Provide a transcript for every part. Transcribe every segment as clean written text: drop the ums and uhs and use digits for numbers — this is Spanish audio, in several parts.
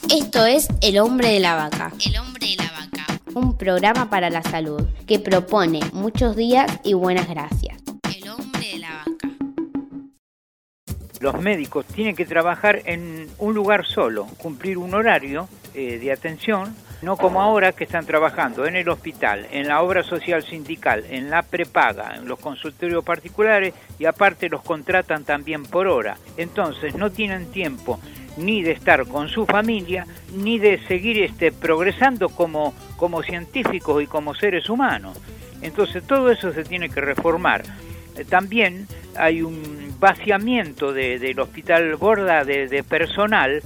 Esto es El Hombre de la Vaca. El Hombre de la Vaca. Un programa para la salud que propone muchos días y buenas gracias. El Hombre de la Vaca. Los médicos tienen que trabajar en un lugar solo, cumplir un horario de atención, no como ahora que están trabajando en el hospital, en la obra social sindical, en la prepaga, en los consultorios particulares y aparte los contratan también por hora. Entonces no tienen tiempo ni de estar con su familia, ni de seguir progresando como científicos y como seres humanos. Entonces todo eso se tiene que reformar. También hay un vaciamiento del Hospital Borda de personal.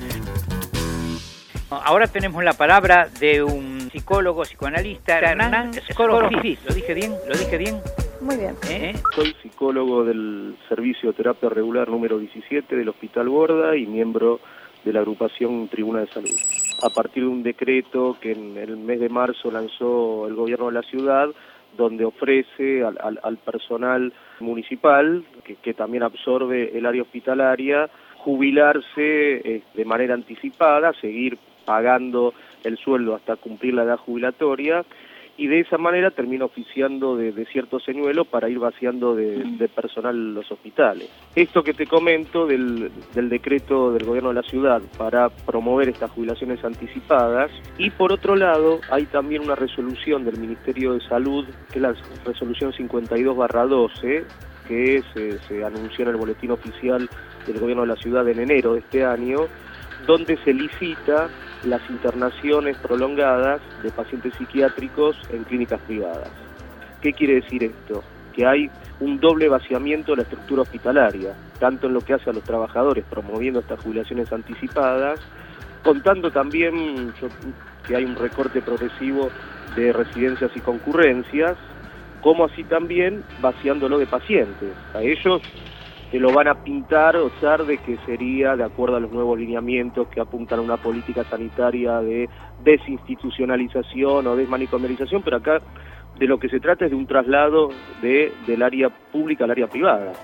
Ahora tenemos la palabra de un psicólogo, psicoanalista, Hernán Skorofit. ¿Lo dije bien? Muy bien. Soy psicólogo del Servicio de Terapia Regular número 17 del Hospital Borda y miembro de la agrupación Tribuna de Salud. A partir de un decreto que en el mes de marzo lanzó el gobierno de la ciudad, donde ofrece al personal municipal, que también absorbe el área hospitalaria, jubilarse de manera anticipada, seguir pagando el sueldo hasta cumplir la edad jubilatoria, y de esa manera termina oficiando de cierto señuelo para ir vaciando de personal los hospitales. Esto que te comento del decreto del gobierno de la ciudad para promover estas jubilaciones anticipadas, y por otro lado hay también una resolución del Ministerio de Salud, que es la resolución 52/12, que se anunció en el boletín oficial del gobierno de la ciudad en enero de este año, donde se licita las internaciones prolongadas de pacientes psiquiátricos en clínicas privadas. ¿Qué quiere decir esto? Que hay un doble vaciamiento de la estructura hospitalaria, tanto en lo que hace a los trabajadores promoviendo estas jubilaciones anticipadas, contando también que hay un recorte progresivo de residencias y concurrencias, como así también vaciándolo de pacientes. A ellos que lo van a pintar o ser de que sería de acuerdo a los nuevos lineamientos que apuntan a una política sanitaria de desinstitucionalización o desmanicomialización, pero acá de lo que se trata es de un traslado del área pública al área privada.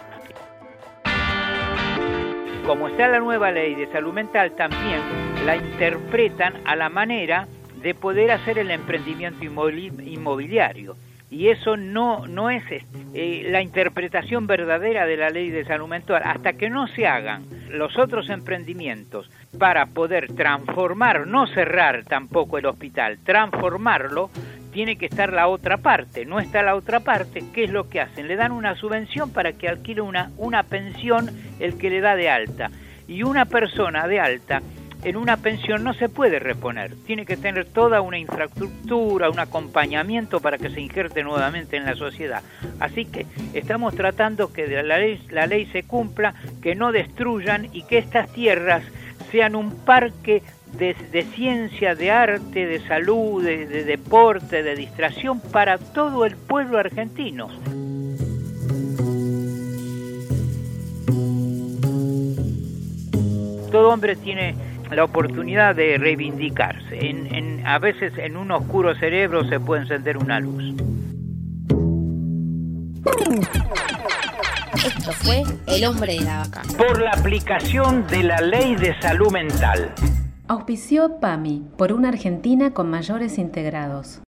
Como está la nueva ley de salud mental, también la interpretan a la manera de poder hacer el emprendimiento inmobiliario. Y eso no es la interpretación verdadera de la ley de salud mental. Hasta que no se hagan los otros emprendimientos para poder transformar, no cerrar tampoco el hospital, transformarlo, tiene que estar la otra parte. No está la otra parte. ¿Qué es lo que hacen? Le dan una subvención para que alquile una pensión el que le da de alta. Y una persona de alta en una pensión no se puede reponer, tiene que tener toda una infraestructura, un acompañamiento para que se injerte nuevamente en la sociedad. Así que estamos tratando que la ley se cumpla, que no destruyan y que estas tierras sean un parque de ciencia, de arte, de salud, de deporte, de distracción para todo el pueblo argentino. Todo hombre tiene la oportunidad de reivindicarse. A veces en un oscuro cerebro se puede encender una luz. Esto fue El Hombre de la Vaca. Por la aplicación de la Ley de Salud Mental. Auspició PAMI, por una Argentina con mayores integrados.